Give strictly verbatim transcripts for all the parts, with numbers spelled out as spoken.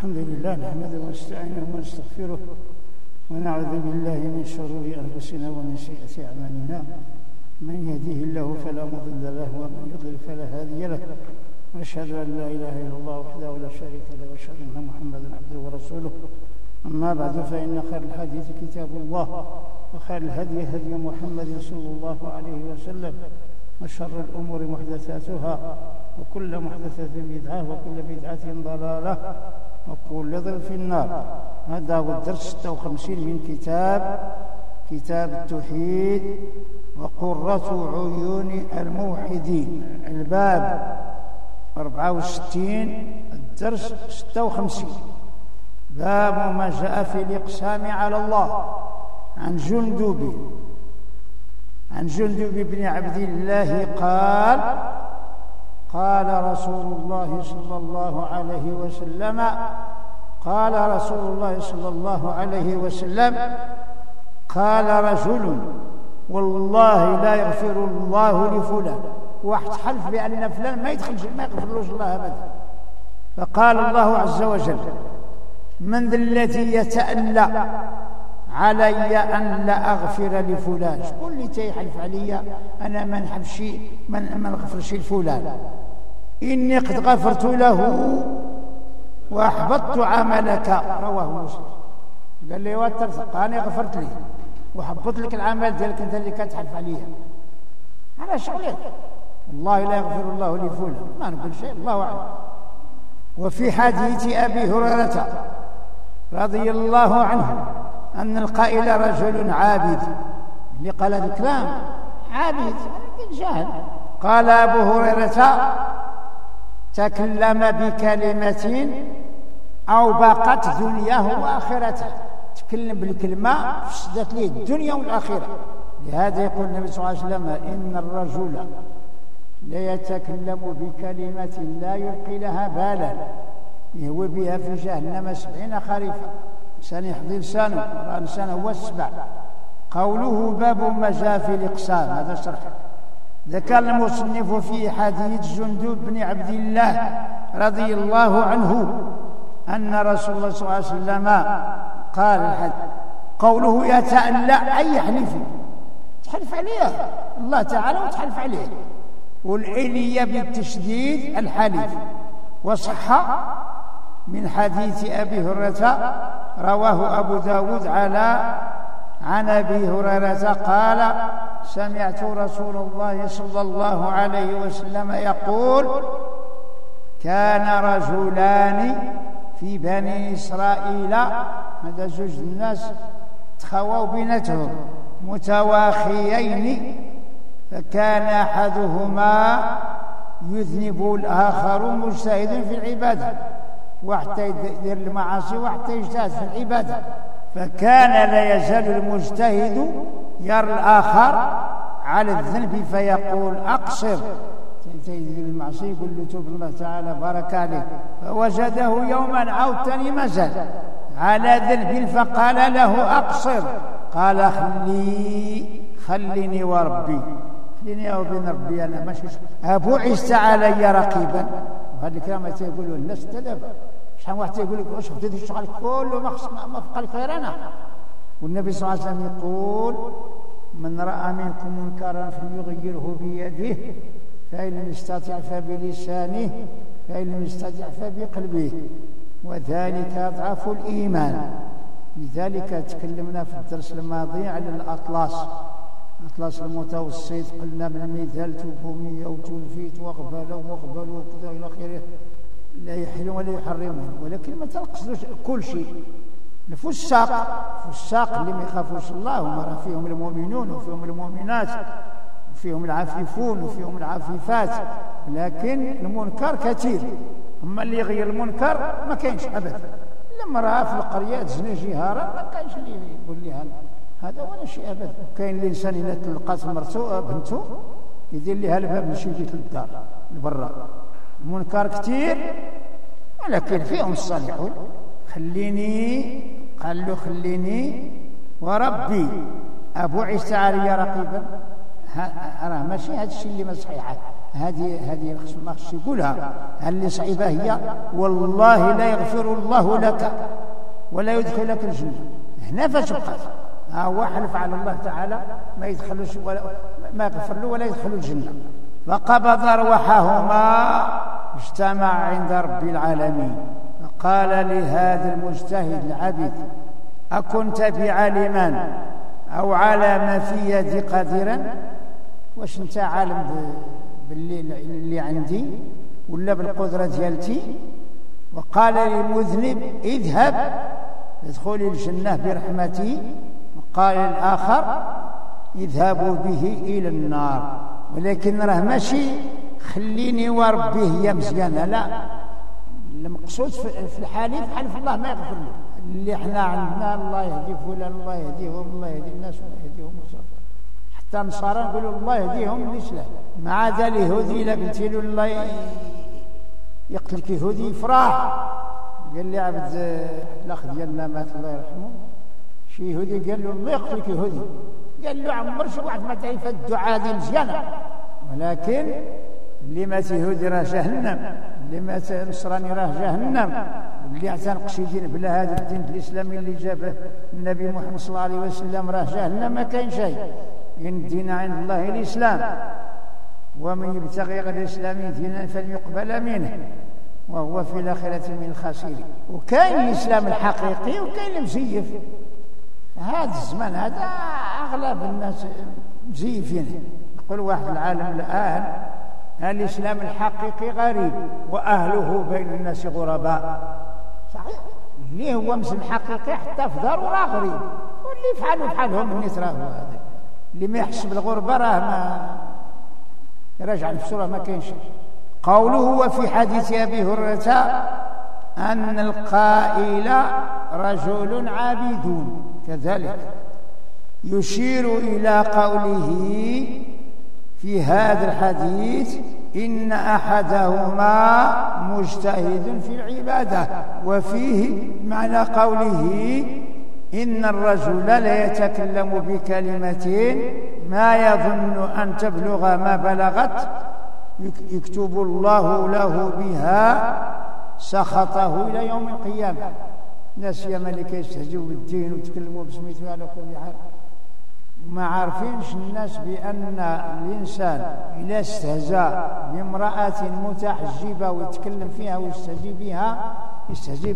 الحمد لله نحمده ونستعينه ونستغفره ونعوذ بالله من شرور أنفسنا ومن سيئات أعمالنا. من يهده الله فلا مضل له ومن يضلل فلا هادي له، وأشهد أن لا إله إلا الله وحده لا شريك له، وأشهد أن محمدا عبده ورسوله. أما بعد، فإن خير الحديث كتاب الله، وخير الهدي هدي محمد صلى الله عليه وسلم، وشر الأمور محدثاتها، وكل محدثة بدعة، وكل بدعة ضلالة، وكل ضلال في النار. هذا هو الدرس ستة وخمسين من كتاب كتاب التوحيد وقرة عيون الموحدين، الباب أربعة وستين، الدرس ستة وخمسين. باب ما جاء في الإقسام على الله. عن جندب عن جندب بن عبد الله قال: قال رسول الله صلى الله عليه وسلم قال رسول الله صلى الله عليه وسلم قال رجل: والله لا يغفر الله لفلان. واحد حلف بأن فلان ما يدخل ما يغفرلوش الله أبدا. فقال الله عز وجل: من ذا الذي يتألى علي أن لا أغفر لفلان؟ شكون اللي تيحلف علي أنا ما نحبش ما نغفرش لفلان؟ إني قد غفرت له وأحبطت عملك. رواه مسلم. قال لي وترزق أنا غفرت لي وحبط لك العمل ديالك أنت اللي كتحلف عليا. على شغلك والله لا يغفر الله لفلان، ما نقول شيء، الله أعلم. وفي حديث أبي هريرة رضي الله عنه أن القائل رجل عابد، اللي قال هذا الكلام عابد جاهل. قال أبو هريرة: تكلم بكلمة أو باقت دنياه وآخرته. تكلم بالكلمة فسدت له الدنيا والآخرة. لهذا يقول النبي صلى الله عليه وسلم: إن الرجل لا يتكلم بكلمة لا يلقي لها بالا يهوي بها في جهنم سبعين خريفا. إنسان يحضي لسانه، رأى لسانه هو السبع. قوله باب ما جاء في الإقسام، هذا شرح. ذكر المصنف في حديث جندب بن عبد الله رضي الله عنه أن رسول الله صلى الله عليه وسلم قال الحديث. قوله يتألى أي يحلف، تحلف عليه الله تعالى وتحلف عليه. والعلية بالتشديد الحلف. وصح من حديث أبي هريرة رواه أبو داود على عن أبي هريرة قال: سمعت رسول الله صلى الله عليه وسلم يقول: كان رجلان في بني إسرائيل، هذا زوج الناس تخاووا بينتهم متواخيين، فكان أحدهما يذنب الآخر مجتهد في العبادة، وحتى يدير المعاصي وحتى يجتهد في العبادة. فكان لا يزال المجتهد يرى الآخر على الذنب فيقول: أقصر. يدير المعصية يقول له: توب الله تعالى بارك عليك. فوجده يوما عاود ثاني مازال على ذنب فقال له: أقصر. قال: خلي خليني وربي، خليني وبين ربي، أنا ماشي أبعثت علي رقيبا. وهذا الكلام تيقولوا الناس تدب. شحال واحد تيقول لك: واش بديتي الشغل كله ما ما بقى لك غير أنا. والنبي صلى الله عليه وسلم يقول: من رأى منكم منكرا فليغيره بيده، فإن لم يستطع فبلسانه، فإن لم يستطع فبقلبه، وذلك أضعف الإيمان. لذلك تكلمنا في الدرس الماضي على الأطلس أطلس المتوسط. قلنا من المثال تفهمية وتلفيت وأقبل وأقبل وكذا إلى آخره، لا يحل ولا يحرمون، ولكن ما تنقصدوش كل شيء. الفساق الفساق اللي ما يخافوش الله هم فيهم المؤمنون وفيهم المؤمنات وفيهم العفيفون وفيهم العفيفات، لكن المنكر كثير. أما اللي يغير المنكر ما كاينش أبدا. لما رأى في القرية تزني جهارا ما كاينش اللي يقول لها هذا ولا شيء أبدا. كاين الإنسان إذا تلقات مرته بنته يدير لها الباب ماشي يجي للدار لبرا. المنكر كثير ولكن فيهم الصالحون. خليني قال له: خليني وربي أبعثت علي رقيبا. راه ماشي هذا الشيء اللي ما صحيح. هذه هذه ما خصش يقولها. اللي صعيبة هي والله لا يغفر الله لك ولا يدخلك الجنة. هنا فاش بقات ها هو حلف على الله تعالى ما يدخلوش ولا ما يغفر له ولا يدخل الجنة. فقبض أرواحهما اجتمع عند رب العالمين فقال لهذا المجتهد العبد أكنت بعالما أو على ما في يدي قادرا؟ واش انت عالم باللي اللي عندي ولا بالقدرة ديالتي؟ وقال للمذنب اذهب ادخل الجنة برحمتي. وقال الآخر اذهبوا به إلى النار. ولكن راه ماشي خليني وربيه هي مزيانة، لا، المقصود في الحليف حلف الله ما يغفر له. اللي احنا عندنا الله يهدي فلان الله يهديهم الله يهدي الناس الله يهديهم الصالح. حتى النصارى نقولوا الله يهديهم للإسلام. مع ذا اليهودي إلا قلت له الله يقتلك يهودي يفرح. قال لي عبد الأخ ديالنا مات الله يرحمه شي يهودي قال له الله يقتلك يهودي. قال له عمر شي واحد ما تعرف الدعاء هذه مزيانة، ولكن اللي مات يهودي راه جهنم، اللي مات نصراني راه جهنم، اللي اعتنق شي دين بلا هذا الدين الاسلامي اللي جابه النبي محمد صلى الله عليه وسلم راه جهنم ما كاين شيء. ان الدين عند الله الاسلام ومن يبتغي غير الاسلام دينا فلن يقبل منه وهو في الاخره من الخاسرين. وكاين الاسلام الحقيقي وكاين المزيف. هذا الزمان هذا اغلب الناس مزيفين. يقول واحد العالم الان الإسلام الحقيقي غريب وأهله بين الناس غرباء. صحيح، اللي هو مسلم حقيقي حتى في داره راه غريب، واللي يفعلوا بحالهم الناس راه هذا اللي ما يحس بالغربة راه ما يراجع نفسه راه ما كاينش. قوله وفي حديث أبي هريرة أن القائل رجل عابد كذلك يشير إلى قوله في هذا الحديث إن أحدهما مجتهد في العبادة، وفيه معنى قوله إن الرجل لا يتكلم بكلمة ما يظن أن تبلغ ما بلغت يكتب الله له بها سخطه إلى يوم القيامة. ناس ياما اللي كيستهزئوا بالدين ويتكلموا بسميته على كل حال ما عارفينش الناس بأن الإنسان إذا استهزأ بامرأة متحجبة ويتكلم فيها ويستهزئ بها يستهزئ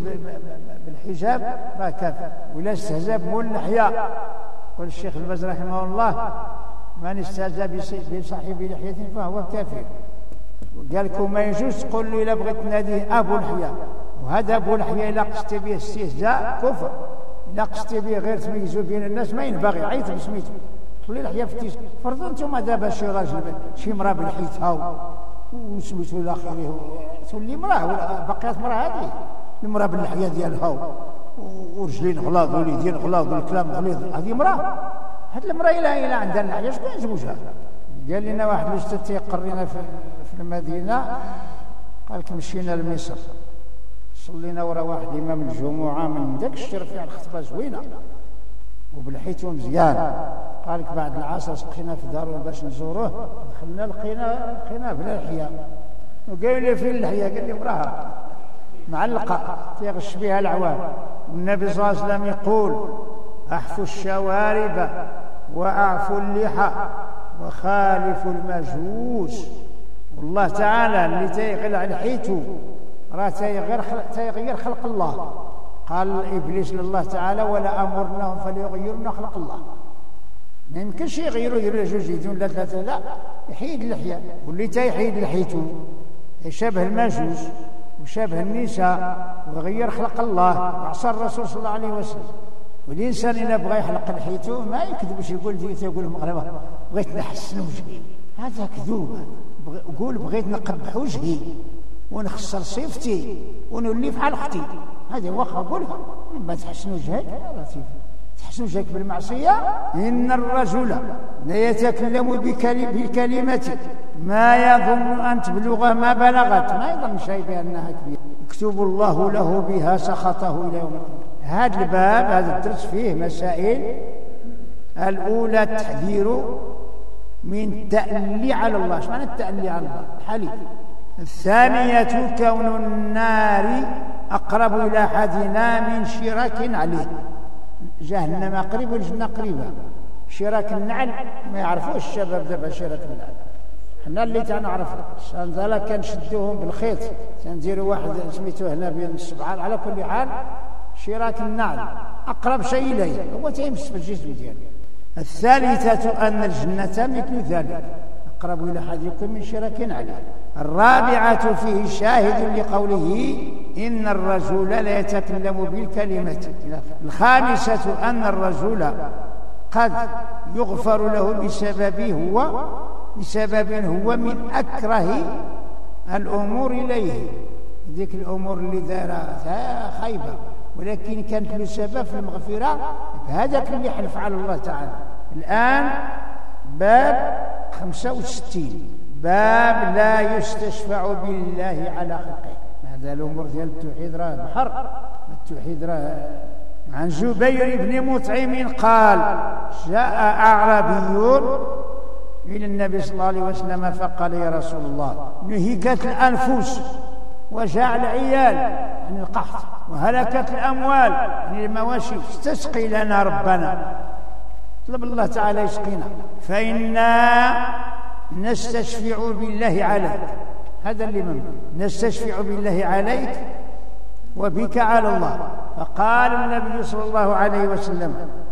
بالحجاب راه كافر. ولا استهزأ بمول اللحية قال الشيخ الباز رحمه الله من استهزأ بصاحب لحية فهو كافر. قال لكم ما يجوز تقول له إلا بغيت تناديه أبو لحية، وهذا أبو لحية إلا قصت به استهزاء كفر، إلا قصت به غير تميزوا بين الناس ما ينبغي عيط بسميتو. خلي لحية في التيس. فرضا انتم دابا شي راجل شي مرأة بلحيتها وسميتو إلى آخره تولي مرأة ولا بقيت مرأة هذه المرأة باللحية ديالها ورجلين غلاظ واليدين غلاظ والكلام غليظ هذه مرأة. هاد المرأة إلا إلا عندها اللحية شكون يزوجها؟ قال لنا واحد الأستاذ تيقرينا في في المدينة قال لك مشينا لمصر صلينا ورا واحد الإمام الجمعة من داك الشرف فيها الخطبة زوينة وبلحيته مزيان. قال لك بعد العصر سقينا في داره باش نزوروه دخلنا لقينا لقينا بلا لحية وقال لي فين اللحية؟ قال لي وراها معلقة تيغش بها العوام. والنبي صلى الله عليه وسلم يقول أحفوا الشوارب وأعفوا اللحى وخالفوا المجوس. والله تعالى اللي تيغلع لحيته راه تيغير تيغير خلق الله. قال إبليس لله تعالى ولا أمرناهم فليغيرن خلق الله. ما يمكنش يغيروا يديروا جوج يدين ولا ثلاثة، لا، يحيد اللحية. واللي تيحيد لحيته يشبه المجوس وشبه النساء وغير خلق الله وعصى الرسول صلى الله عليه وسلم. والإنسان إذا بغى يحلق لحيته ما يكذبش يقول ديت يقول المغرب بغيت نحسن وجهي، هذا كذوب. قول بغيت نقبح وجهي ونخسر صيفتي ونولي بحال اختي، هذه واخا قولها. ما تحسن وجهك تحسن وجهك بالمعصية. إن الرجل لا يتكلم بكلمة ما يظن أن تبلغ ما بلغت، ما يظن شيء بأنها كبيرة يكتب الله له بها سخطه إلى يوم القيامة. هذا الباب هذا الدرس فيه مسائل. الأولى التحذير من التألي على الله. ايش معنى التألي على الله؟ الحليف. الثانية كون النار أقرب إلى أحدنا من شراك عليه. جهنم قريب والجنة قريبة. شراك النعل ما يعرفوش الشباب دابا شراك النعل، حنا اللي تنعرفوا الشنزله كنشدوهم بالخيط تنديروا واحد سميتو هنا بين السبعان. على كل حال شراك النعل أقرب شيء إليه، هو تيمس في الجسم ديالو. الثالثة أن الجنة مثل ذلك أقرب إلى أحدكم من شراك عليه. الرابعة فيه شاهد لقوله إن الرجل لا يتكلم بالكلمة. الخامسة أن الرجل قد يغفر له بسبب هو بسبب هو من أكره الأمور إليه. ذيك الأمور اللي دارها خايبة ولكن كانت له سبب في المغفرة، هذاك اللي يحلف على الله تعالى. الآن باب خمسة وستين، باب لا يستشفع بالله على خلقه. هذا الأمور ديال التوحيد راه بحر، التوحيد راه. عن جبير بن مطعم قال جاء أعرابي إلى النبي صلى الله عليه وسلم فقال يا رسول الله نهكت الأنفس وجاع العيال يعني القحط وهلكت الأموال يعني المواشي، استسقي لنا ربنا. طلب الله تعالى يسقينا، فإنا نستشفع بالله عليك. هذا اللي من نستشفع بالله عليك وبك على الله. فقال النبي صلى الله عليه وسلم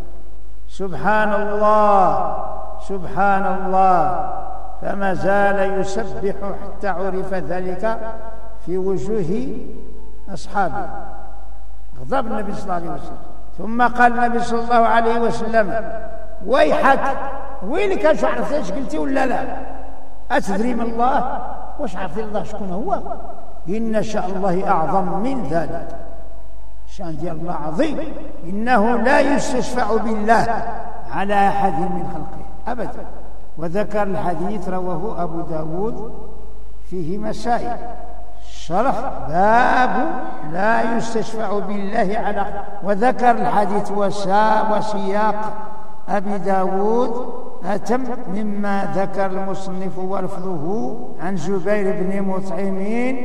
سبحان الله سبحان الله، فما زال يسبح حتى عرف ذلك في وجوه أصحابه. غضب النبي صلى الله عليه وسلم. ثم قال النبي صلى الله عليه وسلم ويحك، ويلك اش عرفتش قلتي ولا لا؟ أتدري من الله؟ واش عرفتي الله شكون هو؟ إن شاء الله أعظم من ذلك. شان ديال الله عظيم، إنه لا يستشفع بالله على أحد من خلقه أبدا. وذكر الحديث رواه أبو داود فيه مسائل. شرح باب لا يستشفع بالله على خلقه. وذكر الحديث وسياق أبي داود أتم مما ذكر المصنف ولفظه عن جبير بن مطعم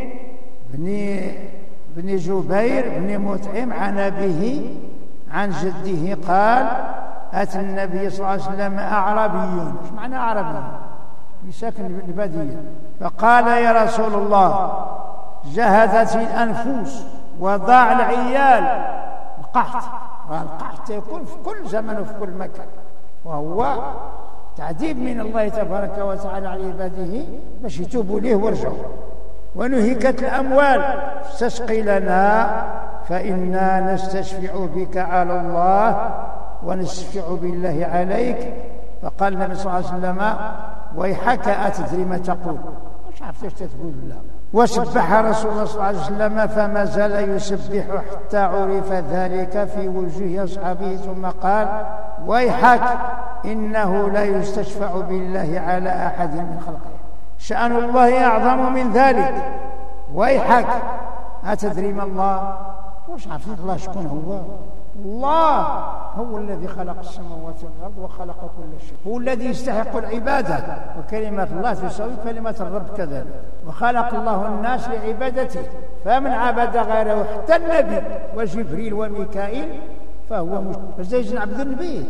بن بن جبير بن مطعم عن أبيه عن جده قال أتى النبي صلى الله عليه وسلم أعرابي. ايش معنى أعرابي؟ يساكن البادية. فقال يا رسول الله جهدت الأنفس وضاع العيال. القحط، والقحط يكون في كل زمن وفي كل مكان، وهو تعذيب من الله تبارك وتعالى على عباده باش يتوبوا ليه ويرجعوا. ونهكت الأموال استسقي لنا فإنا نستشفع بك على الله ونستشفع بالله عليك. فقال النبي صلى الله عليه وسلم ويحك أتدري ما تقول؟ مش عرفت ايش تقول. لا. وسبح رسول الله صلى الله عليه وسلم فما زال يسبح حتى عرف ذلك في وجوه أصحابه. ثم قال ويحك إنه لا يستشفع بالله على أحد من خلقه، شأن الله أعظم من ذلك. ويحك أتدري ما الله؟ واش عرفت الله شكون هو؟ الله هو الذي خلق السماوات والأرض وخلق كل شيء، هو الذي يستحق العبادة، وكلمة الله تساوي كلمة الرب كذلك. وخلق الله الناس لعبادته، فمن عبد غيره حتى النبي وجبريل وميكائيل فهو مش زي نعبد النبي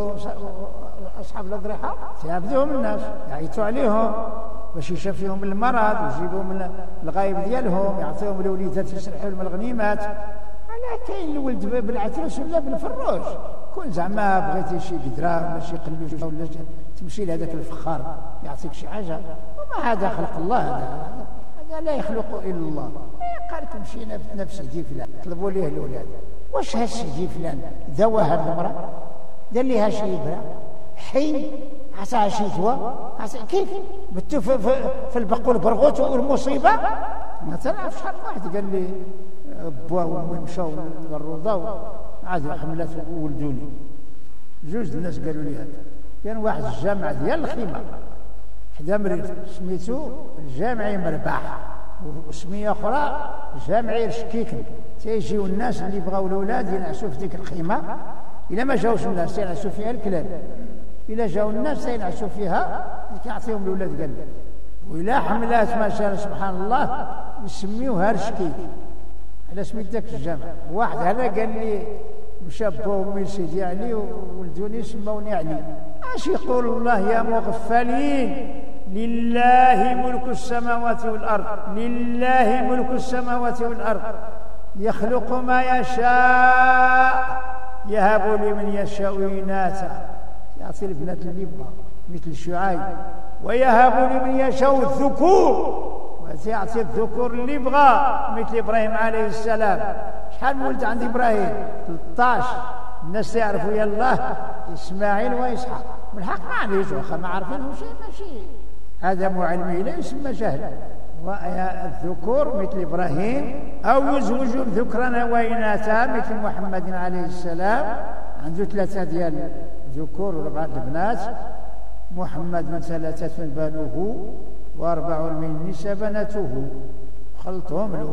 وأصحاب الأضرحة يعبدوهم الناس، يعيطوا عليهم باش يشفيهم من المرض ويجيبوهم من الغايب ديالهم، يعطيهم الوليدات يسرحوا لهم الغنيمات. على كاين الولد بالعترس ولا بالفروج، كون زعما بغيتي شي قدره ولا شي قلوش ولا تمشي لهذاك الفخار يعطيك شي حاجه، وما هذا خلق الله، هذا هذا لا يخلق الا الله. قال لكم مشينا بنفس سيدي فلان طلبوا ليه الاولاد، واش هاد سيدي فلان دوا هاد المراه دار ليها شي ابره حي عطاها شي دواء كيف بتو في, في, في البقول برغوت والمصيبه ما تعرفش. شحال واحد قال لي با وامي مشاو للروضه عاد حملات وولدوني، جوج الناس قالوا لي هذا. كان واحد الجامع ديال الخيمه حدا مريض سميتو الجامعي مرباح، وسميه اخرى جامعي رشكيكن. تيجيو الناس اللي بغاو الاولاد ينعسوا في ديك الخيمه، الا ما جاوش الناس ينعسوا فيها الكلاب، الا جاو الناس ينعسوا فيها يعطيهم الولاد قال وإلا حملات ما شاء سبحان الله يسميوها رشكي على سميت ذاك الجامع. واحد هذا قال لي مشى بومي سيدي علي ولدوني سموني علي. اش يقول الله يا مغفلين لله ملك السماوات والأرض لله ملك السماوات والأرض يخلق ما يشاء يهب لمن يشاء إناثا يعطي البنات اللي يبغى مثل شعيب ويهب لمن يشاء الذكور ويعطي الذكور اللي يبغى مثل إبراهيم عليه السلام. شحال ولد عند إبراهيم؟ ثلاثة عشر. الناس يعرفوا يا الله إسماعيل وإسحاق بالحق ما عليش واخا ما عارفينهم شيء ماشي هذا مو علمي لا يسمى جهل. الذكور مثل إبراهيم أو يزوج ذكرا وإناثا مثل محمد عليه السلام عنده ثلاثة ديال ذكور وأربعة البنات. محمد من ثلاثة بنوه وأربع من النساء بناته خلطهم له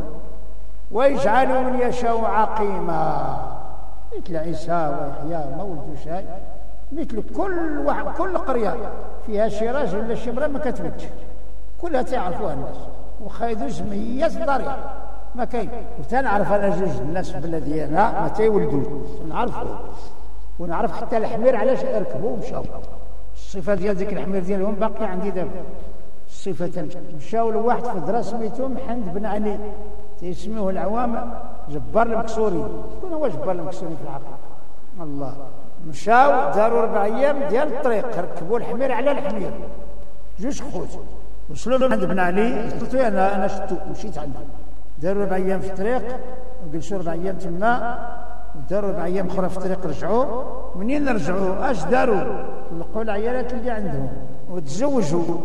ويجعل من يشاء عقيما مثل عيسى ويحيى ما ولدوا شيء مثل كل واحد كل قرية فيها شي راجل ولا شي امرأة ما كتولدش كلها تعرفوها الناس وخايدو سمية الضريح ما كاين. وتنعرف انا جوج الناس في البلاد ديالنا ما تيولدوش نعرفو ونعرف حتى الحمير علاش ركبوا ومشاو. الصفه ديال ديك الحمير ديالهم باقي عندي دابا الصفه. مشاو لواحد في الدرا سميتو محمد بن علي تيسميوه العوام جبار المكسوري. شكون هو جبار المكسوري في الحقيقه؟ الله. مشاو داروا ربع ايام ديال الطريق ركبوا الحمير على الحمير جوج خوت وصلوا له عند بن علي قلت له انا انا شفتو مشيت عنده. داروا ربع ايام في الطريق وجلسوا ربع ايام تما وداروا ربع ايام اخرى في الطريق رجعوا. منين رجعوا اش داروا؟ لقوا العيالات اللي عندهم وتزوجوا.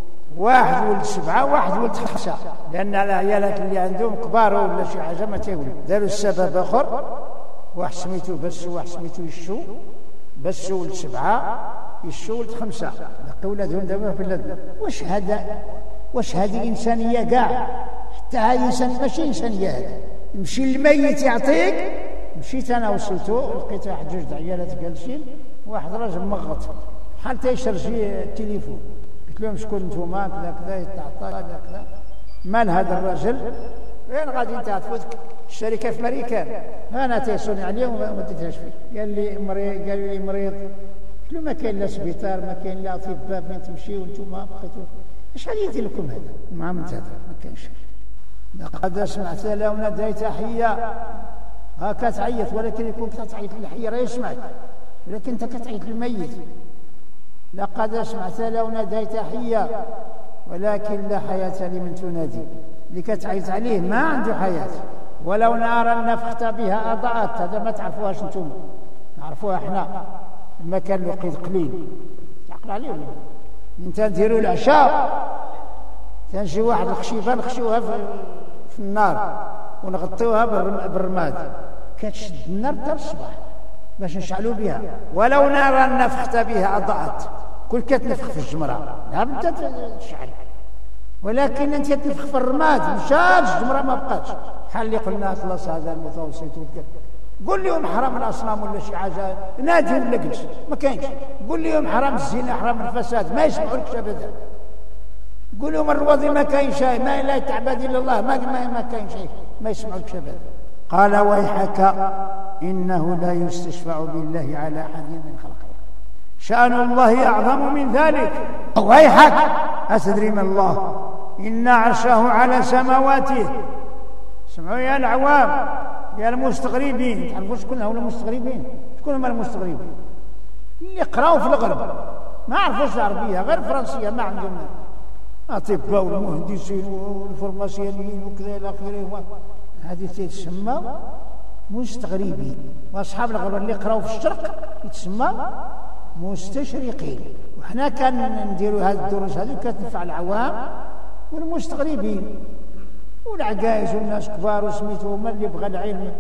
واحد ولد سبعه واحد ولد خمسه لان العيالات اللي عندهم كبار ولا شي حاجه ما تيولد. داروا السبب اخر واحد سميتو بس واحد سميتو يشو بس ولد سبعه يشو ولد خمسه لقوا ولادهم دابا في بلادنا. واش هذا واش هذه انسانيه كاع؟ حتى هذه انسان ماشي انسانيه. هذا يمشي الميت يعطيك. مشيت انا وصلتو لقيت واحد جوج د عيالات جالسين واحد راجل مغط بحال تيشرجي التليفون. قلت لهم شكون نتوما كذا كذا يتعطى كذا كذا. مال هذا الراجل؟ وين غادي انت عطفوك الشركه في امريكان؟ انا تيصوني عليه وما ديتهاش فيه. قال لي مريض قالوا لي مريض. قلت له ما كاين لا سبيطار ما كاين لا اطباء فين تمشيو وانتم بقيتوا اش غادي يدير لكم هذا؟ مع من هذا ما كاينش. لقد سمعت لو ناديت تحيه ها كتعيط ولكن يكون كتعيط للحي راه يسمعك ولكن انت كتعيط للميت. لقد سمعت لو ناديت تحيه ولكن لا حياه لمن تنادي. اللي كتعيط عليه ما عنده حياه. ولو نارا نفخت بها اضاءت. هذا ما تعرفوهاش انتم نعرفوها احنا لما كان الوقت قليل. تعقل عليه ولا انت نديروا العشاء تنجي واحد الخشيفه نخشيوها في النار ونغطيوها بالرماد كتشد النار حتى الصباح باش نشعلوا بها. ولو نارا نفخت بها اضاءت. كل كتنفخ في الجمره لا بد تشعل ولكن انت تنفخ في الرماد مشات الجمره ما بقاتش. بحال اللي قلنا خلاص هذا المتوسط وكذا. قول لهم حرام الاصنام ولا شي حاجه نادي ولا جلس ما كاينش. قول لهم حرام الزنا حرام الفساد ما يسمعولكش ابدا. قول لهم الرواضي ما كاين شيء ما لا تعبد الا الله ما ما, ما كاين شيء ما يسمعولكش ابدا. قال ويحك انه لا يستشفع بالله على احد من خلقه شأن الله اعظم من ذلك. ويحك اتدري من الله ان عرشه على سماواته. سمعوا يا العوام يا المستغربين. تعرفوا شكون هما المستغربين؟ شكون هما المستغربين؟ اللي قراوا في الغرب ما عرفوش العربيه غير الفرنسيه ما عندهم اطباء والمهندسين والفرماسيين وكذا الى اخره. هذه تتسمى مستغربين. واصحاب الغرب اللي قراوا في الشرق يتسمى مستشرقين. وحنا كان نديروا هذه الدروس هذه كتنفع العوام والمستغربين والعجائز والناس كبار وسميتو هما اللي بغى العلم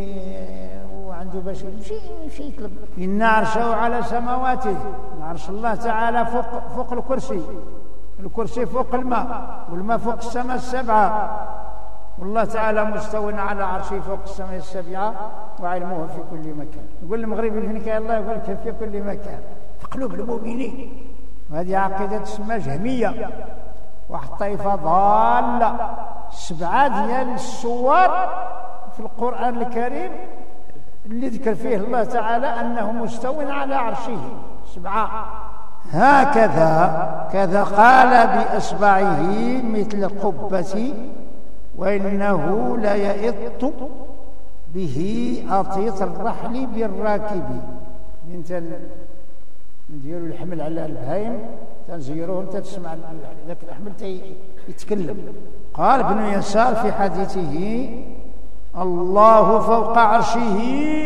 وعنده باش يمشي يمشي يطلب. ان عرشه على سماواته. عرش الله تعالى فوق فوق الكرسي. الكرسي فوق الماء والماء فوق السماء السبعه. والله تعالى مستوى على عرشه فوق السماء السبعه وعلمه في كل مكان. يقول المغربي فين كاين الله؟ يقول لك في كل مكان في قلوب المؤمنين. وهذه عقيدة تسمى جهمية، واحد الطائفة ضالة. سبعة ديال الصور في القرآن الكريم اللي ذكر فيه الله تعالى أنه مستو على عرشه، سبعة. هكذا كذا قال بأصبعه مثل القبة، وإنه ليئط به أطيط الرحل بالراكب. من نديروا الحمل على البهايم تنزيروه انت تسمع ذاك الحمل يتكلم. قال ابن يسار في حديثه: الله فوق عرشه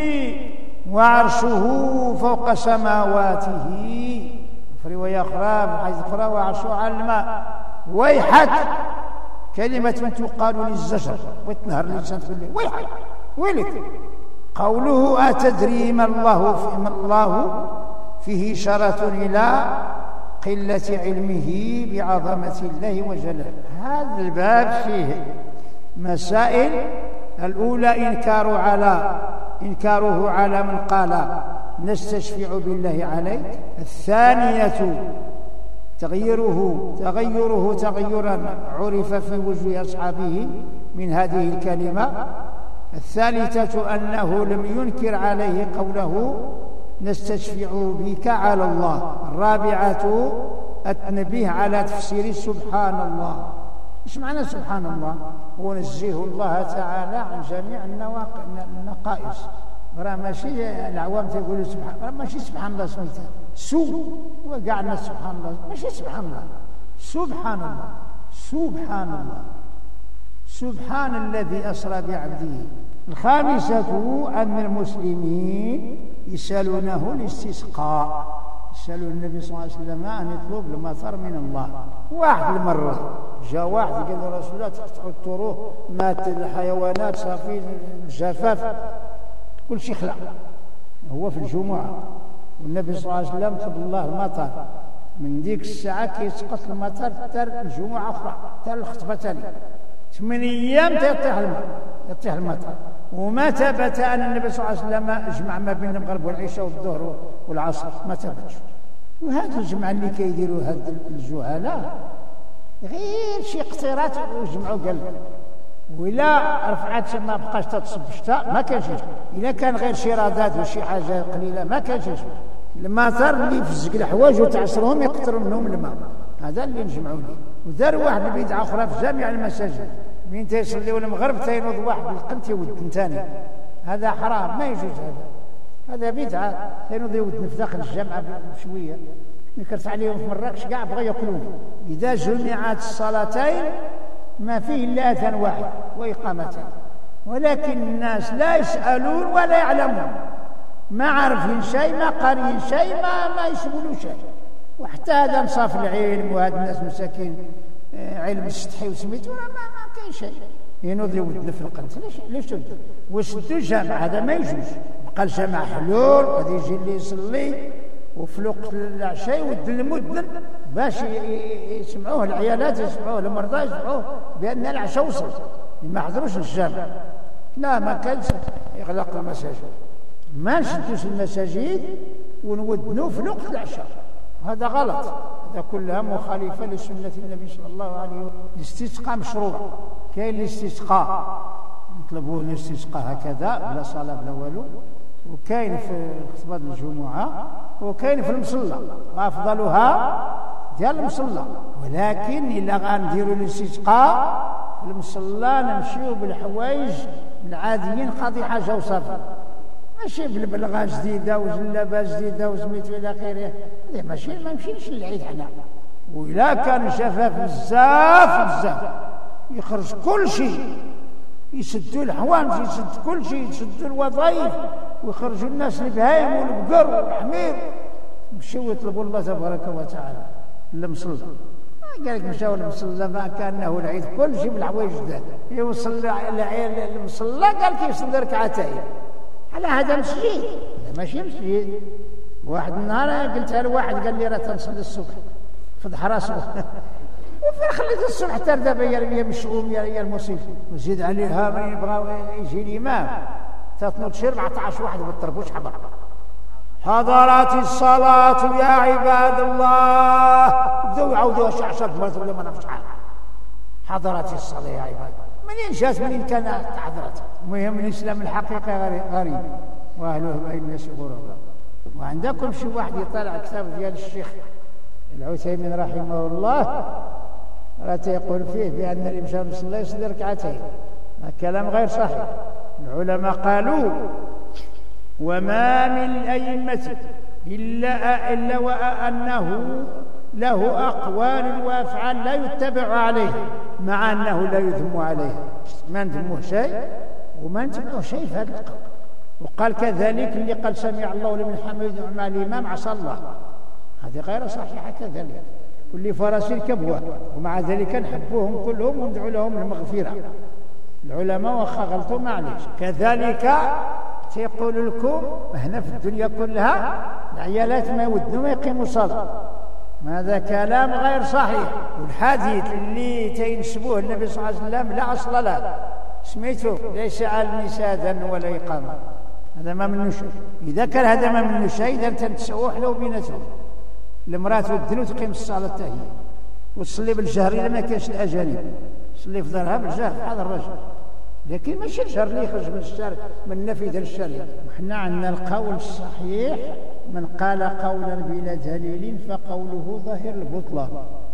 وعرشه فوق سماواته. في رواية أخرى حيث أخرى: وعرشه على الماء. ويحك، كلمة تقال للزجر وتنهر الإنسان تقول له ويحك ويلك. قوله: أتدري ما الله في ما الله فيه إشارة إلى قلة علمه بعظمة الله وجلاله. هذا الباب فيه مسائل. الأولى إنكار على إنكاره على من قال نستشفع بالله عليك. الثانية تغييره تغيره تغيرا عرف في وجوه أصحابه من هذه الكلمة. الثالثة أنه لم ينكر عليه قوله نستشفع بك على الله. الرابعة التنبيه على تفسير سبحان الله. ايش معنى سبحان الله؟ هو نزيه الله تعالى عن جميع النقائص. راه ماشي العوام تيقولوا سبحان الله، ماشي سبحان الله سميتها سو، وكاع الناس سبحان الله، ماشي سبحان الله، سبحان الله سبحان الله سبحان الذي أسرى بعبده. الخامسة أن المسلمين يسألونه الاستسقاء، يسألون النبي صلى الله عليه وسلم أن يطلب المطر من الله. واحد المرة جاء واحد قال له: رسول الله تقطعوا الطرق، مات الحيوانات، صافي الجفاف، كل شيء خلع. هو في الجمعة والنبي صلى الله عليه وسلم طلب الله المطر. من ديك الساعة كيسقط المطر حتى الجمعة أخرى، حتى الخطبة ثانية، ثمان أيام تيطيح الماء، يطيح المطر. وما ثبت أن النبي صلى الله عليه وسلم اجمع ما بين المغرب والعشاء والظهر والعصر، ما ثبتش. وهذا الجمع اللي كيديروا هاد الجهلاء غير شي قطيرات وجمعوا قلب. وإلا رفعت ما بقاش تتصب الشتاء ما كانش يجمع. إلا كان غير شي رادات وشي حاجة قليلة ما كانش يجمع. المطر اللي يفزق الحوايج وتعصرهم يقطروا منهم الماء، هذا اللي نجمعوا ليه. ودار واحد البدعة أخرى في جميع المساجد، من تيصليوا المغرب تينوض واحد بالقنت يودن ثاني، هذا حرام ما يجوز. هذا هذا بدعة. تينوض يودن في داخل الجامعة بشوية، نكرت عليهم في مراكش كاع بغا ياكلون. إذا جمعت الصلاتين ما فيه إلا أذان واحد وإقامتين، ولكن الناس لا يسألون ولا يعلمون، ما عارفين شيء، ما قارين شيء، ما ما يسولوا شيء. وحتى هذا نصاف العلم، وهذا الناس مساكين علم السطحي وسميتو ما ما كاين شيء. ينوض يودن في القنت، ليش ليش تودن؟ وشدوا الجامع، هذا ما يجوز. بقى الجامع حلول، غادي يجي اللي يصلي وفي وقت العشاء يودن المدن باش يسمعوه العيالات، يسمعوه المرضى، يسمعوه بأن العشاء وصل، ما حضروش الجامع. لا، ما كانش يغلق المساجد، ما نشدوش المساجد ونودنوا في وقت العشاء، هذا غلط. هذا كلها مخالفة لسنة النبي صلى الله عليه وسلم. الاستسقاء مشروع، كاين الاستسقاء نطلبوه الاستسقاء هكذا بلا صلاة بلا والو، وكاين في خطبة الجمعة، وكاين في المصلى، وأفضلها ديال المصلى. ولكن إلا غنديروا الاستسقاء في المصلى نمشيو بالحوايج العاديين قاضي حاجة وصافي، ماشي بالبلغة جديدة وجلابة جديدة وسميتو إلى آخره. هذه ماشي ما نمشيش للعيد حنا. وإلا كان شفاف بزاف بزاف يخرج كل شيء، يسدوا الحوانج، يسد كل شيء، يسدوا الوظائف، ويخرجوا الناس البهايم والبقر والحمير، مشيو يطلبوا الله تبارك وتعالى للمصلى. قال لك مشاو للمصلى ما كانه العيد، كل شيء بالحوايج جداد. يوصل للمصلى قال كيف يصلي ركعتين، على هذا مسجد، هذا ماشي مسجد. واحد النهار قلتها لواحد قال لي راه تنصلي الصبح، فضح راسه وفين خليت الصبح حتى دابا يا مشغول يا المصيف، وزيد عليها من يبغى يجي الامام تتنوض شي أربعة عشر واحد بالطربوش حبر حضرت الصلاة يا عباد الله. بدأوا يعودوا شعشع مرات ولا ما نعرفش حاجة. حضرت الصلاة يا عباد، منين جات منين كانت حضرت. المهم الإسلام الحقيقة غريب وأهله الناس يقولوا. وعندكم شي واحد يطالع كتاب ديال الشيخ العثيمين رحمه الله راه تيقول فيه بأن اللي مشى يصلي يصلي ركعتين. كلام غير صحيح. العلماء قالوا وما من الأئمة إلا إلا وأنه له أقوال وأفعال لا يتبع عليه، مع أنه لا يذم عليه. ما نذموه شيء وما نتبعوه شيء في هذا القول. وقال كذلك اللي قال سمع الله لمن حمده مع الإمام عصى الله، هذه غير صحيحة كذلك. واللي فراسي الكبوة ومع ذلك نحبوهم كلهم وندعو لهم المغفرة. العلماء واخا غلطوا معليش. كذلك تيقول لكم هنا في الدنيا كلها العيالات ما يودوا ما يقيموا صلاة، هذا كلام غير صحيح. والحديث اللي تينسبوه النبي صلى الله عليه وسلم لا أصل له، سميته ليس على النساء أذان ولا إقامة، هذا ما منه شيء. إذا كان هذا ما منه شيء إذا تنتسوح له بيناتهم. المرأة تودن وتقيم الصلاة حتى هي وتصلي بالجهر إذا ما كانش الأجانب، تصلي في دارها بالجهر هذا الرجل، لكن ماشي الجهر اللي يخرج من الشارع من نفذ الشريعة. وحنا عندنا القول الصحيح من قال قولا بلا دليل فقوله ظاهر البطلان.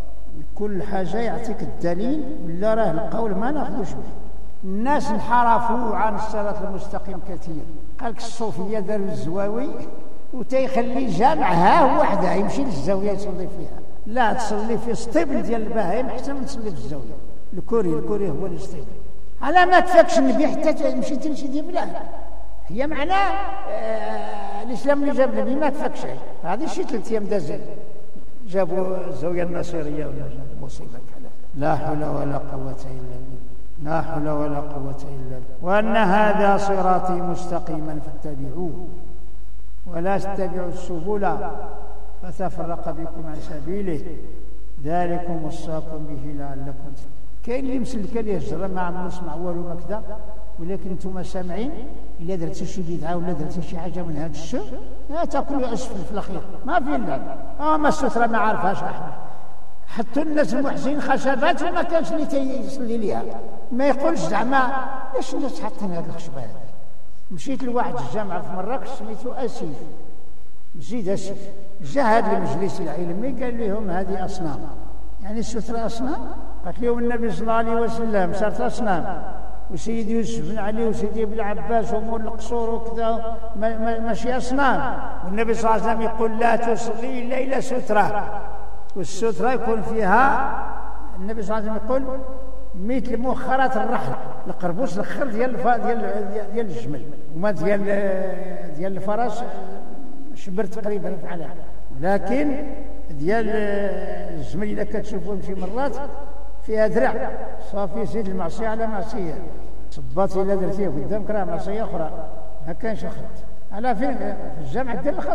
كل حاجة يعطيك الدليل ولا راه القول ما ناخذوش به. الناس انحرفوا عن الصراط المستقيم كثير. قالك الصوفية دار الزواوي وتيخلي جامع ها وحده يمشي للزاوية يصلي فيها. لا تصلي في سطيبل ديال البهائم احسن من تصلي في الزاوية. الكوري الكوري هو السطيبل. على ما كفاكش النبي حتى تمشي تمشي دي بلاد. هي معناه آه الإسلام اللي جاب النبي ما كفاك شيء. هذه شي ثلاث أيام دازل جابوا الزاوية النصيرية ولا مصيبة كذا. لا حول ولا قوة إلا بالله. لا حول ولا قوة إلا بالله. وأن هذا صراطي مستقيما فاتبعوه ولا تتبعوا السبل فتفرق بكم عن سبيله ذلكم وصاكم به لعلكم تتقون. كاين اللي مسلك ليه الجرة ما عمرو يسمع والو ما كذا، ولكن انتم سامعين الا درتي شي بدعه ولا درتي شي حاجه من هذا الشيء تاكلوا اسفل في الاخير ما في الا اه ما الستره ما عارفهاش احنا. حتى الناس المحسنين خشبات وما كانش اللي تيصلي ليها ما يقولش زعما ليش الناس حاطين هذه الخشبه هذه. مشيت لواحد الجامعه في مراكش سميتو اسيف مسجد اسيف، جا هذا المجلس العلمي قال لهم هذه اصنام، يعني الستره اصنام. قالت لهم النبي صلى الله عليه وسلم صارت اصنام وسيدي يوسف بن علي وسيدي ابن العباس ومول القصور وكذا ماشي اصنام. والنبي صلى الله عليه وسلم يقول لا تصلي الا الى ستره، والستره يكون فيها النبي صلى الله عليه وسلم يقول مثل مؤخرات الرحل، القربوس الاخر ديال ديال ديال الجمل وما ديال ديال الفرس شبر تقريبا فعلها، لكن ديال الجمل اذا كتشوفوهم شي مرات فيها درع صافي زيد المعصيه على معصيه. صبات الا درتيه قدامك راه معصيه اخرى ما كانش خط. على فين في الجامع ديال الخط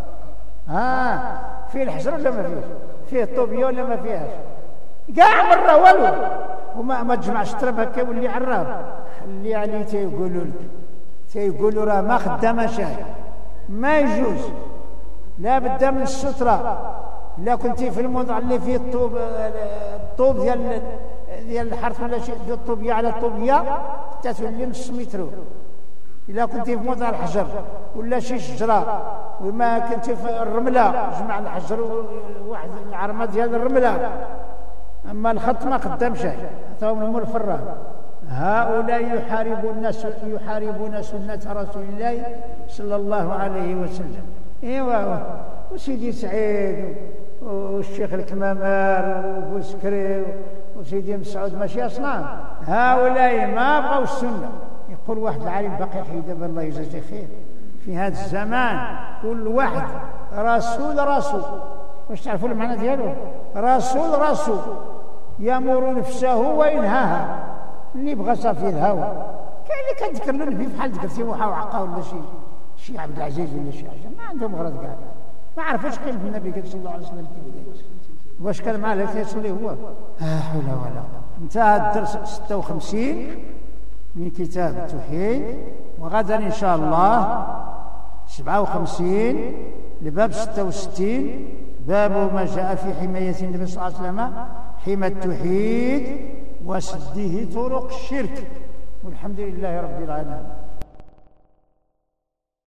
ها فيه الحجر ولا ما فيهش؟ فيه الطوبيه ولا ما فيهاش؟ كاع مره والو وما ما تجمعش التراب هكا يولي عراب. اللي عليه تيقولوا لك تيقولوا راه ما خدامه شاي ما يجوز، لا بد من الستره. لا كنتي في الموضع اللي فيه الطوب الطوب ديال ديال الحرث ولا شي ديال الطوبيه على الطوبيه حتى تولي نص متر. الا كنتي في موضع الحجر ولا شي شجره وما كنتي في الرمله جمع الحجر واحد العرمه ديال الرمله. اما الخط ما قدام شيء حتى هم مول الفران. هؤلاء يحاربون الناس يحاربون سنه رسول الله صلى الله عليه وسلم. ايوا وسيدي سعيد والشيخ الكمامار وبوسكري وسيدي مسعود ماشي اصنام. هؤلاء ما بغاو السنه. يقول واحد العالم باقي حي دابا الله يجازيه خير في هذا الزمان كل واحد رسول رسول. واش تعرفوا المعنى ديالو؟ رسول رسول يامر نفسه وينهاها. اللي بغى صافي الهوى كاين اللي كنذكر له النبي بحال ذكرتي وحا وعقا ولا شي شي عبد العزيز ولا شي حاجه ما عندهم غرض كاع ما عرفوش قيمه النبي صلى الله عليه وسلم. واش كان معاه لا يصلي هو؟ لا حول ولا قوه. انتهى الدرس ستة وخمسين من كتاب التوحيد، وغدا ان شاء الله سبعة وخمسين لباب ستة وستين، باب ما جاء في حماية النبي صلى الله عليه وسلم حمى التوحيد وسده طرق الشرك. والحمد لله رب العالمين.